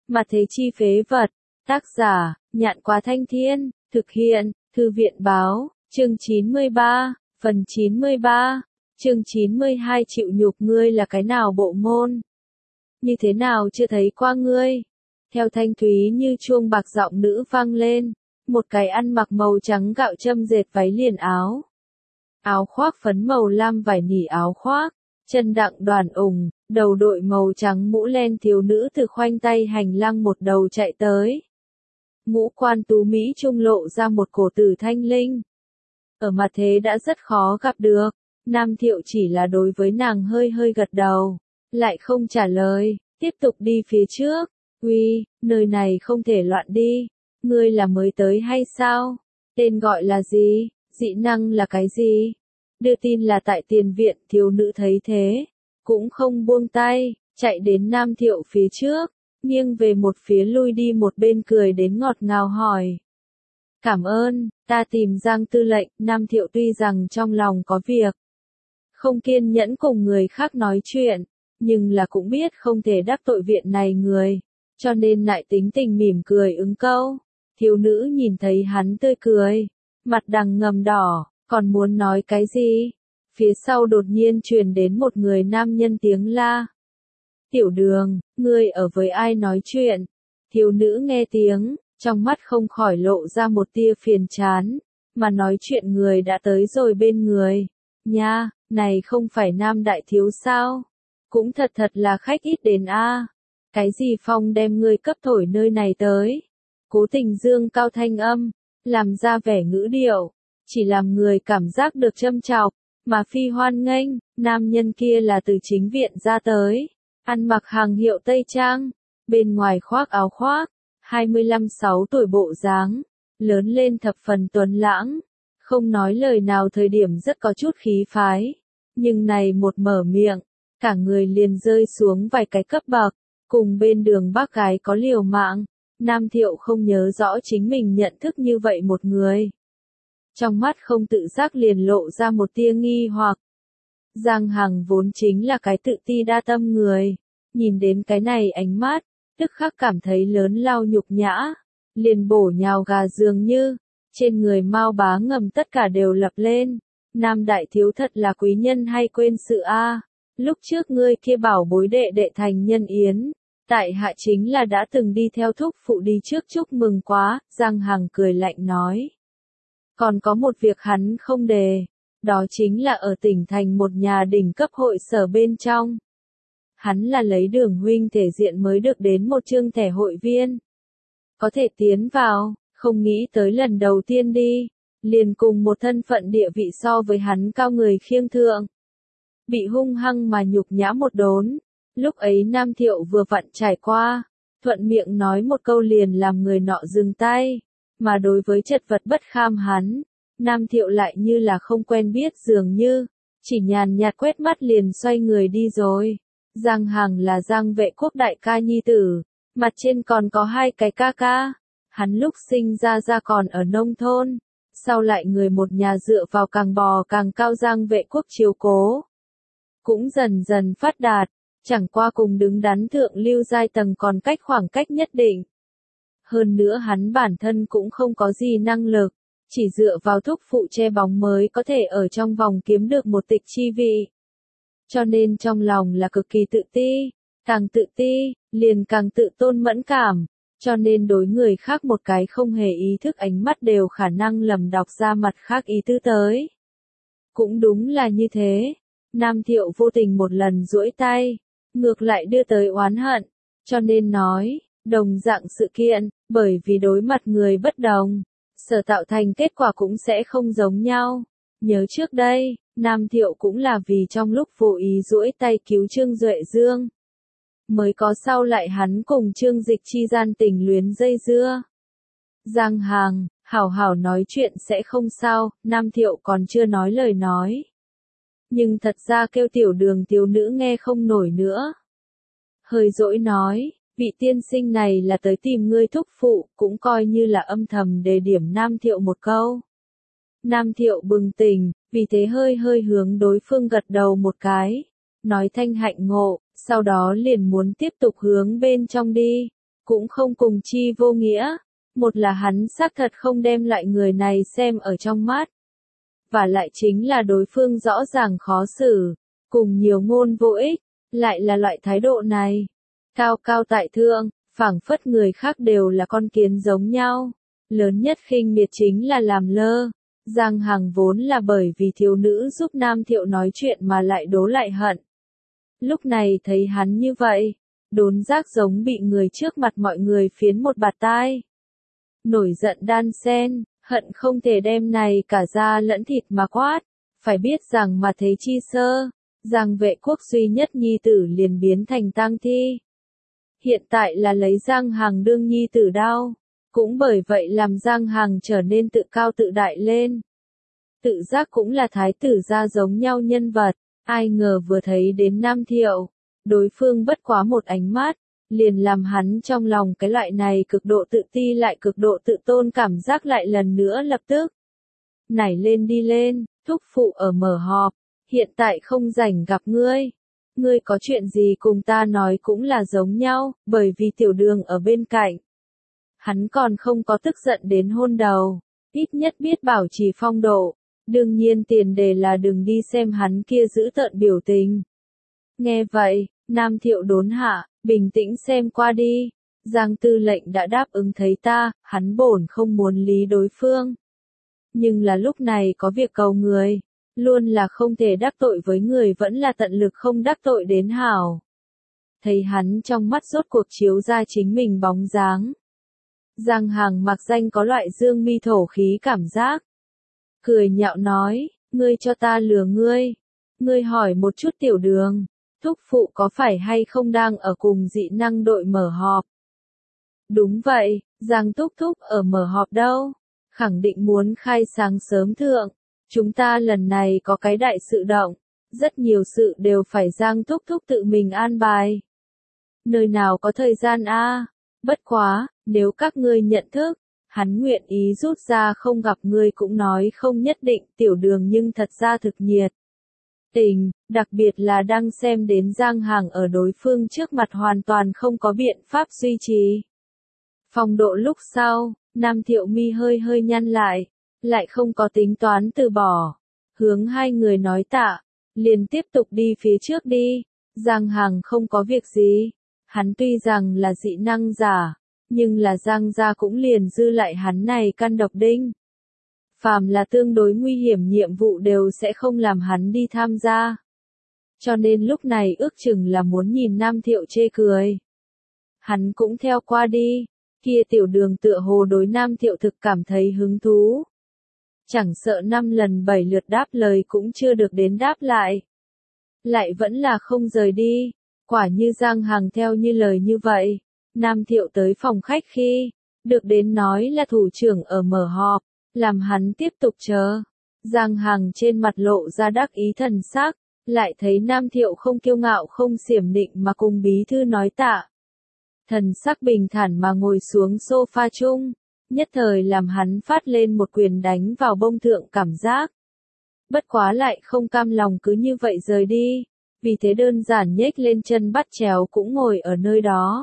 Mà thế chi phế vật. Tác giả, Nhạn Quá Thanh Thiên, thực hiện, Thư viện báo, chương 93, phần 93, chương 92 chịu nhục ngươi là cái nào bộ môn? Như thế nào chưa thấy qua ngươi? Theo thanh thúy như chuông bạc giọng nữ vang lên, một cái ăn mặc màu trắng gạo châm dệt váy liền áo. Áo khoác phấn màu lam vải nỉ áo khoác, chân đặng đoàn ủng, đầu đội màu trắng mũ len thiếu nữ từ khoanh tay hành lang một đầu chạy tới. Ngũ quan tú mỹ trung lộ ra một cổ tử thanh linh. Ở mặt thế đã rất khó gặp được, Nam Thiệu chỉ là đối với nàng hơi hơi gật đầu, lại không trả lời, tiếp tục đi phía trước. Uy, nơi này không thể loạn đi, ngươi là mới tới hay sao? Tên gọi là gì? Dị năng là cái gì? Đưa tin là tại tiền viện, thiếu nữ thấy thế, cũng không buông tay, chạy đến Nam Thiệu phía trước, nghiêng về một phía lui đi một bên cười đến ngọt ngào hỏi. Cảm ơn, ta tìm Giang tư lệnh. Nam Thiệu tuy rằng trong lòng có việc, không kiên nhẫn cùng người khác nói chuyện, nhưng là cũng biết không thể đắc tội viện này người, cho nên lại tính tình mỉm cười ứng câu. Thiếu nữ nhìn thấy hắn tươi cười, mặt đằng ngầm đỏ, còn muốn nói cái gì? Phía sau đột nhiên truyền đến một người nam nhân tiếng la. Tiểu Đường, ngươi ở với ai nói chuyện? Thiếu nữ nghe tiếng, trong mắt không khỏi lộ ra một tia phiền chán, mà nói chuyện người đã tới rồi bên người. Nha, này không phải Nam đại thiếu sao? Cũng thật là khách ít đến a. Cái gì phong đem ngươi cấp thổi nơi này tới? Cố tình dương cao thanh âm, làm ra vẻ ngữ điệu, chỉ làm người cảm giác được châm chọc, mà phi hoan nghênh. Nam nhân kia là từ chính viện ra tới, ăn mặc hàng hiệu tây trang, bên ngoài khoác áo khoác, 25-6 tuổi bộ dáng, lớn lên thập phần tuấn lãng, không nói lời nào thời điểm rất có chút khí phái, nhưng này một mở miệng, cả người liền rơi xuống vài cái cấp bậc, cùng bên đường bác gái có liều mạng. Nam Thiệu không nhớ rõ chính mình nhận thức như vậy một người. Trong mắt không tự giác liền lộ ra một tia nghi hoặc. Giang Hằng vốn chính là cái tự ti đa tâm người, nhìn đến cái này ánh mắt, tức khắc cảm thấy lớn lao nhục nhã, liền bổ nhào gà dường như, trên người Mao Bá Ngầm tất cả đều lập lên. Nam đại thiếu thật là quý nhân hay quên sự a. Lúc trước ngươi kia bảo bối đệ đệ thành nhân yến, tại hạ chính là đã từng đi theo thúc phụ đi trước chúc mừng quá. Giang Hằng cười lạnh nói. Còn có một việc hắn không đề, đó chính là ở tỉnh thành một nhà đỉnh cấp hội sở bên trong. Hắn là lấy Đường huynh thể diện mới được đến một chương thẻ hội viên. Có thể tiến vào, không nghĩ tới lần đầu tiên đi, liền cùng một thân phận địa vị so với hắn cao người khiêng thượng. Bị hung hăng mà nhục nhã một đốn, lúc ấy Nam Thiệu vừa vặn trải qua, thuận miệng nói một câu liền làm người nọ dừng tay, mà đối với chật vật bất kham hắn, Nam Thiệu lại như là không quen biết dường như, chỉ nhàn nhạt quét mắt liền xoay người đi rồi. Giang Hằng là Giang Vệ Quốc đại ca nhi tử, mặt trên còn có hai cái ca ca, hắn lúc sinh ra còn ở nông thôn, sau lại người một nhà dựa vào càng bò càng cao Giang Vệ Quốc chiếu cố, cũng dần dần phát đạt, chẳng qua cùng đứng đắn thượng lưu giai tầng còn cách khoảng cách nhất định. Hơn nữa hắn bản thân cũng không có gì năng lực, chỉ dựa vào thúc phụ che bóng mới có thể ở trong vòng kiếm được một tịch chi vị. Cho nên trong lòng là cực kỳ tự ti, càng tự ti, liền càng tự tôn mẫn cảm, cho nên đối người khác một cái không hề ý thức ánh mắt đều khả năng lầm đọc ra mặt khác ý tứ tới. Cũng đúng là như thế, Nam Thiệu vô tình một lần duỗi tay, ngược lại đưa tới oán hận, cho nên nói, đồng dạng sự kiện, bởi vì đối mặt người bất đồng, sở tạo thành kết quả cũng sẽ không giống nhau. Nhớ trước đây, Nam Thiệu cũng là vì trong lúc vô ý duỗi tay cứu Trương Duệ Dương, mới có sau lại hắn cùng Trương Dịch chi gian tình luyến dây dưa. Giang Hằng, hảo hảo nói chuyện sẽ không sao. Nam Thiệu còn chưa nói lời nói, nhưng thật ra kêu Tiểu Đường thiếu nữ nghe không nổi nữa. Hơi dỗi nói, vị tiên sinh này là tới tìm ngươi thúc phụ, cũng coi như là âm thầm đề điểm Nam Thiệu một câu. Nam Thiệu bừng tỉnh, vì thế hơi hơi hướng đối phương gật đầu một cái, nói thanh hạnh ngộ, sau đó liền muốn tiếp tục hướng bên trong đi, cũng không cùng chi vô nghĩa. Một là hắn xác thật không đem loại người này xem ở trong mắt. Và lại chính là đối phương rõ ràng khó xử, cùng nhiều ngôn vô ích, lại là loại thái độ này. Cao cao tại thượng, phảng phất người khác đều là con kiến giống nhau. Lớn nhất khinh miệt chính là làm lơ. Giang Hằng vốn là bởi vì thiếu nữ giúp Nam Thiệu nói chuyện mà lại đố lại hận. Lúc này thấy hắn như vậy, đốn giác giống bị người trước mặt mọi người phiến một bạt tai. Nổi giận đan sen, hận không thể đem này cả da lẫn thịt mà quát. Phải biết rằng mà thế chi sơ, Giang Vệ Quốc duy nhất nhi tử liền biến thành tang thi. Hiện tại là lấy Giang Hằng đương nhi tử đau. Cũng bởi vậy làm Giang Hằng trở nên tự cao tự đại lên. Tự giác cũng là thái tử gia giống nhau nhân vật, ai ngờ vừa thấy đến Nam Thiệu, đối phương bất quá một ánh mắt, liền làm hắn trong lòng cái loại này cực độ tự ti lại cực độ tự tôn cảm giác lại lần nữa lập tức. Nảy lên đi lên, thúc phụ ở mở họp, hiện tại không rảnh gặp ngươi. Ngươi có chuyện gì cùng ta nói cũng là giống nhau, bởi vì tiểu đường ở bên cạnh. Hắn còn không có tức giận đến hôn đầu, ít nhất biết bảo trì phong độ. Đương nhiên tiền đề là đừng đi xem hắn kia giữ tợn biểu tình. Nghe vậy, Nam Thiệu đốn hạ, bình tĩnh xem qua đi. Giang tư lệnh đã đáp ứng thấy ta, hắn bổn không muốn lý đối phương. Nhưng là lúc này có việc cầu người, luôn là không thể đắc tội với người vẫn là tận lực không đắc tội đến hảo. Thấy hắn trong mắt rốt cuộc chiếu ra chính mình bóng dáng. Giang Hằng mặc danh có loại dương mi thổ khí cảm giác. Cười nhạo nói, ngươi cho ta lừa ngươi. Ngươi hỏi một chút tiểu đường, thúc phụ có phải hay không đang ở cùng dị năng đội mở họp? Đúng vậy, Giang thúc thúc ở mở họp đâu? Khẳng định muốn khai sáng sớm thượng. Chúng ta lần này có cái đại sự động, rất nhiều sự đều phải Giang thúc thúc tự mình an bài. Nơi nào có thời gian a? Bất quá, nếu các ngươi nhận thức, hắn nguyện ý rút ra không gặp ngươi cũng nói không nhất định, tiểu đường nhưng thật ra thực nhiệt tình, đặc biệt là đang xem đến Giang Hằng ở đối phương trước mặt hoàn toàn không có biện pháp duy trì. Phong độ lúc sau, Nam Thiệu mi hơi hơi nhăn lại không có tính toán từ bỏ, hướng hai người nói tạ, liền tiếp tục đi phía trước đi. Giang Hằng không có việc gì, hắn tuy rằng là dị năng giả, nhưng là Giang gia cũng liền dư lại hắn này căn độc đinh. Phàm là tương đối nguy hiểm nhiệm vụ đều sẽ không làm hắn đi tham gia. Cho nên lúc này ước chừng là muốn nhìn Nam Thiệu chê cười. Hắn cũng theo qua đi, kia tiểu đường tựa hồ đối Nam Thiệu thực cảm thấy hứng thú. Chẳng sợ 5 lần 7 lượt đáp lời cũng chưa được đến đáp lại. Lại vẫn là không rời đi, quả như Giang Hằng theo như lời như vậy. Nam Thiệu tới phòng khách khi, được đến nói là thủ trưởng ở mở họp, làm hắn tiếp tục chờ. Giang Hằng trên mặt lộ ra đắc ý thần sắc, lại thấy Nam Thiệu không kiêu ngạo không xiểm nịnh mà cùng bí thư nói tạ. Thần sắc bình thản mà ngồi xuống sofa chung, nhất thời làm hắn phát lên một quyền đánh vào bông thượng cảm giác. Bất quá lại không cam lòng cứ như vậy rời đi, vì thế đơn giản nhếch lên chân bắt chéo cũng ngồi ở nơi đó.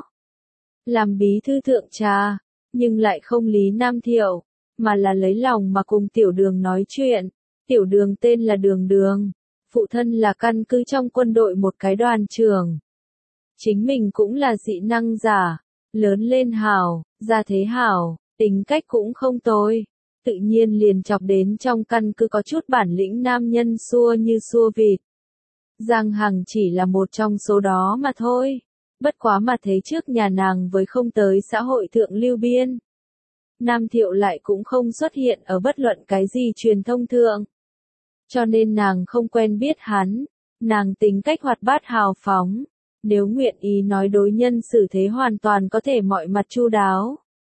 Làm bí thư thượng trà, nhưng lại không lý Nam Thiệu, mà là lấy lòng mà cùng tiểu đường nói chuyện. Tiểu đường tên là Đường Đường, phụ thân là căn cứ trong quân đội một cái đoàn trưởng. Chính mình cũng là dị năng giả, lớn lên hảo, gia thế hảo, tính cách cũng không tồi. Tự nhiên liền chọc đến trong căn cứ có chút bản lĩnh nam nhân xua như xua vịt. Giang Hằng chỉ là một trong số đó mà thôi. Bất quá mà thấy trước nhà nàng với không tới xã hội thượng lưu biên. Nam Thiệu lại cũng không xuất hiện ở bất luận cái gì truyền thông thượng. Cho nên nàng không quen biết hắn, nàng tính cách hoạt bát hào phóng, nếu nguyện ý nói đối nhân xử thế hoàn toàn có thể mọi mặt chu đáo.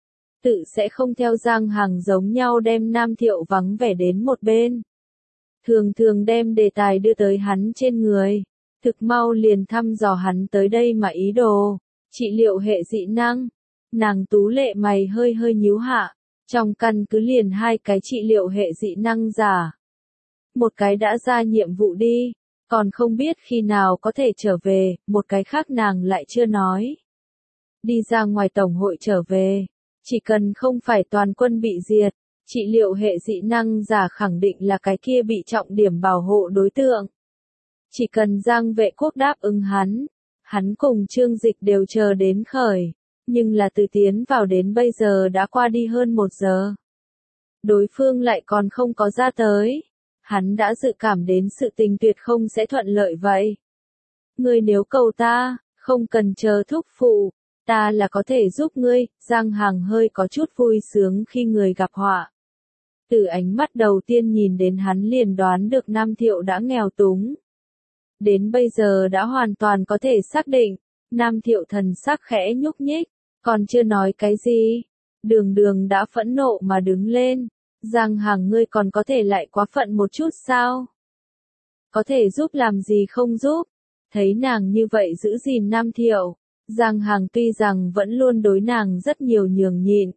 Tự sẽ không theo Giang Hằng giống nhau đem Nam Thiệu vắng vẻ đến một bên. Thường thường đem đề tài đưa tới hắn trên người. Thực mau liền thăm dò hắn tới đây mà ý đồ, trị liệu hệ dị năng. Nàng tú lệ mày hơi hơi nhíu hạ, trong căn cứ liền 2 cái trị liệu hệ dị năng giả. Một cái đã ra nhiệm vụ đi, còn không biết khi nào có thể trở về, một cái khác nàng lại chưa nói. đi ra ngoài tổng hội trở về. Chỉ cần không phải toàn quân bị diệt, trị liệu hệ dị năng giả khẳng định là cái kia bị trọng điểm bảo hộ đối tượng. Chỉ cần Giang Vệ Quốc đáp ứng hắn cùng Trương Dịch đều chờ đến khởi, nhưng là từ tiến vào đến bây giờ đã qua đi hơn 1 giờ. Đối phương lại còn không có ra tới, hắn đã dự cảm đến sự tình tuyệt không sẽ thuận lợi vậy. Ngươi nếu cầu ta, không cần chờ thúc phụ, ta là có thể giúp ngươi. Giang Hằng hơi có chút vui sướng khi người gặp họa. Từ ánh mắt đầu tiên nhìn đến hắn liền đoán được Nam Thiệu đã nghèo túng. Đến bây giờ đã hoàn toàn có thể xác định, Nam Thiệu thần sắc khẽ nhúc nhích, còn chưa nói cái gì. Đường Đường đã phẫn nộ mà đứng lên. Giang Hằng, ngươi còn có thể lại quá phận một chút sao? Có thể giúp làm gì không giúp? Thấy nàng như vậy giữ gìn Nam Thiệu, Giang Hằng tuy rằng vẫn luôn đối nàng rất nhiều nhường nhịn.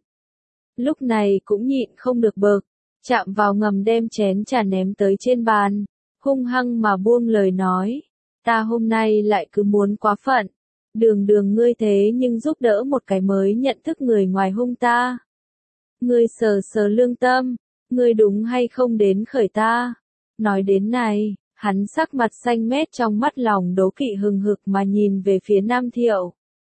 Lúc này cũng nhịn không được bực, chạm vào ngầm đem chén trà ném tới trên bàn, hung hăng mà buông lời nói. Ta hôm nay lại cứ muốn quá phận. Đường Đường, ngươi thế nhưng giúp đỡ một cái mới nhận thức người ngoài hung ta. Ngươi sờ sờ lương tâm, ngươi đúng hay không đến khởi ta. Nói đến này, hắn sắc mặt xanh mét, trong mắt lòng đố kỵ hừng hực mà nhìn về phía Nam Thiệu.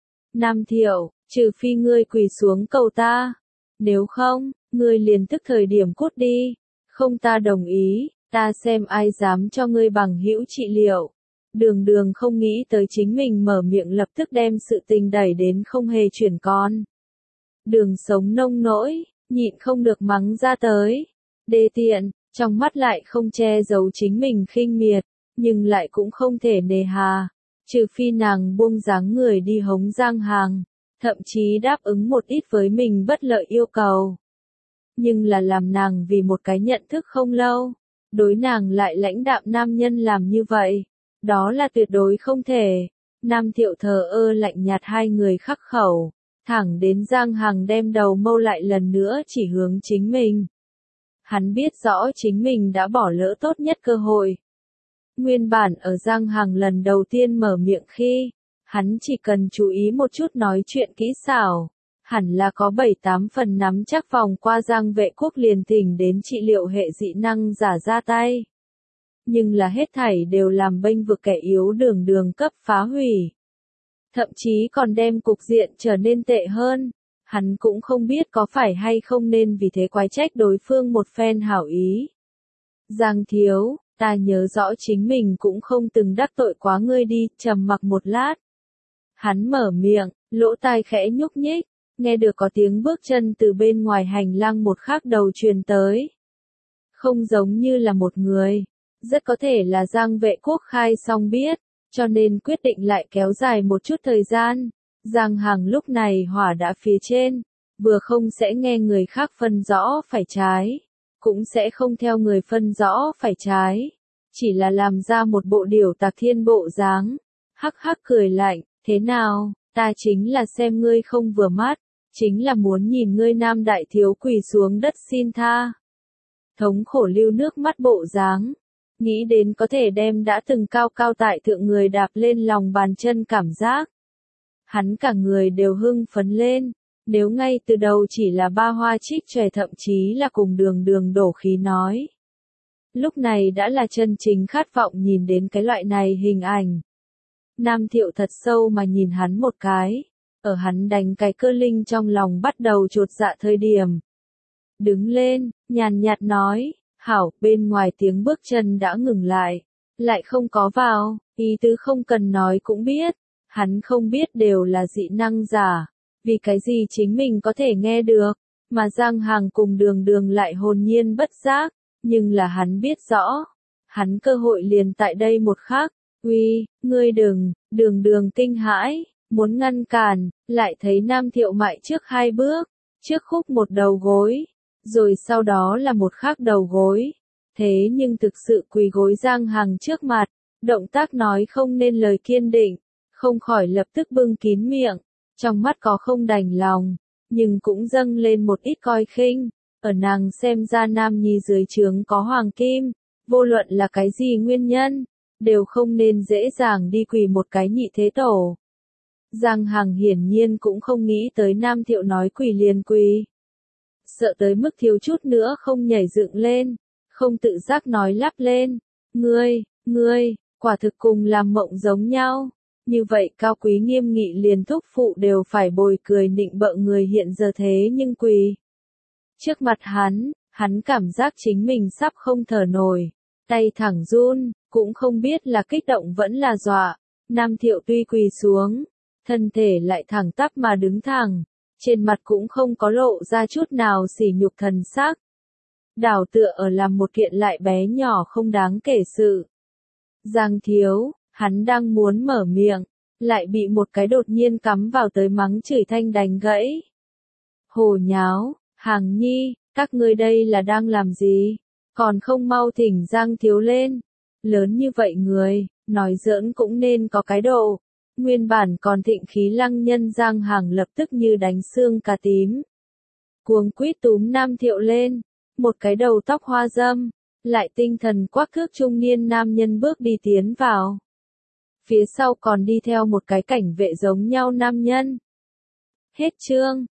Nam Thiệu, trừ phi ngươi quỳ xuống cầu ta. Nếu không, ngươi liền tức thời điểm cút đi. Không, ta đồng ý, ta xem ai dám cho ngươi bằng hữu trị liệu. Đường Đường không nghĩ tới chính mình mở miệng lập tức đem sự tình đẩy đến không hề chuyển con. Đường Sống nông nỗi, nhịn không được mắng ra tới. Đê tiện, trong mắt lại không che giấu chính mình khinh miệt, nhưng lại cũng không thể nề hà. Trừ phi nàng buông dáng người đi hống Giang Hằng, thậm chí đáp ứng một ít với mình bất lợi yêu cầu. Nhưng là làm nàng vì một cái nhận thức không lâu, đối nàng lại lãnh đạm nam nhân làm như vậy, đó là tuyệt đối không thể. Nam Thiệu thờ ơ lạnh nhạt hai người khắc khẩu, thẳng đến Giang Hằng đem đầu mâu lại lần nữa chỉ hướng chính mình. Hắn biết rõ chính mình đã bỏ lỡ tốt nhất cơ hội. Nguyên bản ở Giang Hằng lần đầu tiên mở miệng khi, hắn chỉ cần chú ý một chút nói chuyện kỹ xảo, hẳn là có 7-8 phần nắm chắc vòng qua Giang Vệ Quốc liền thỉnh đến trị liệu hệ dị năng giả ra tay. Nhưng là hết thảy đều làm bênh vực kẻ yếu Đường Đường cấp phá hủy. Thậm chí còn đem cục diện trở nên tệ hơn. Hắn cũng không biết có phải hay không nên vì thế quái trách đối phương một phen hảo ý. Giang thiếu, ta nhớ rõ chính mình cũng không từng đắc tội quá ngươi đi. Trầm mặc một lát, hắn mở miệng, lỗ tai khẽ nhúc nhích, nghe được có tiếng bước chân từ bên ngoài hành lang một khác đầu truyền tới. Không giống như là một người, rất có thể là Giang Vệ Quốc khai xong biết, cho nên quyết định lại kéo dài một chút thời gian. Giang Hằng lúc này hỏa đã phía trên, vừa không sẽ nghe người khác phân rõ phải trái, cũng sẽ không theo người phân rõ phải trái, chỉ là làm ra một bộ điểu tạc thiên bộ dáng. Hắc hắc cười lạnh, thế nào, ta chính là xem ngươi không vừa mắt, chính là muốn nhìn ngươi Nam đại thiếu quỳ xuống đất xin tha. Thống khổ lưu nước mắt bộ dáng, nghĩ đến có thể đem đã từng cao cao tại thượng người đạp lên lòng bàn chân cảm giác. Hắn cả người đều hưng phấn lên, nếu ngay từ đầu chỉ là ba hoa trích chòe thậm chí là cùng Đường Đường đổ khí nói. Lúc này đã là chân chính khát vọng nhìn đến cái loại này hình ảnh. Nam Thiệu thật sâu mà nhìn hắn một cái, ở hắn đánh cái cơ linh trong lòng bắt đầu chột dạ thời điểm. Đứng lên, nhàn nhạt nói, hảo, bên ngoài tiếng bước chân đã ngừng lại không có vào, ý tứ không cần nói cũng biết. Hắn không biết đều là dị năng giả, vì cái gì chính mình có thể nghe được, mà Giang Hằng cùng Đường Đường lại hồn nhiên bất giác, nhưng là hắn biết rõ, hắn cơ hội liền tại đây một khắc. Uy, ngươi đừng. Đường Đường kinh hãi, muốn ngăn cản, lại thấy Nam Thiệu mại trước 2 bước, trước khúc một đầu gối, rồi sau đó là một khác đầu gối, thế nhưng thực sự quỳ gối Giang Hằng trước mặt, động tác nói không nên lời kiên định. Không khỏi lập tức bưng kín miệng, trong mắt có không đành lòng, nhưng cũng dâng lên một ít coi khinh. Ở nàng xem ra nam nhi dưới trướng có hoàng kim, vô luận là cái gì nguyên nhân, đều không nên dễ dàng đi quỳ một cái nhị thế tổ. Giang Hằng hiển nhiên cũng không nghĩ tới Nam Thiệu nói quỳ liền quỳ. Sợ tới mức thiếu chút nữa không nhảy dựng lên, không tự giác nói lắp lên. Ngươi, quả thực cùng làm mộng giống nhau. Như vậy cao quý nghiêm nghị liền thúc phụ đều phải bồi cười nịnh bợ người hiện giờ thế nhưng quỳ. Trước mặt hắn cảm giác chính mình sắp không thở nổi, tay thẳng run, cũng không biết là kích động vẫn là dọa. Nam Thiệu tuy quỳ xuống, thân thể lại thẳng tắp mà đứng thẳng, trên mặt cũng không có lộ ra chút nào sỉ nhục thần sắc. Đảo tựa ở làm một kiện lại bé nhỏ không đáng kể sự. Giang thiếu, hắn đang muốn mở miệng, lại bị một cái đột nhiên cắm vào tới mắng chửi thanh đánh gãy. Hồ nháo, Hằng nhi, các ngươi đây là đang làm gì? Còn không mau thỉnh Giang thiếu lên. Lớn như vậy người, nói giỡn cũng nên có cái độ. Nguyên bản còn thịnh khí lăng nhân Giang Hằng lập tức như đánh xương cả tím. Cuống quýt túm Nam Thiệu lên, một cái đầu tóc hoa râm, lại tinh thần quắc thước trung niên nam nhân bước đi tiến vào. Phía sau còn đi theo một cái cảnh vệ giống nhau nam nhân. Hết chương.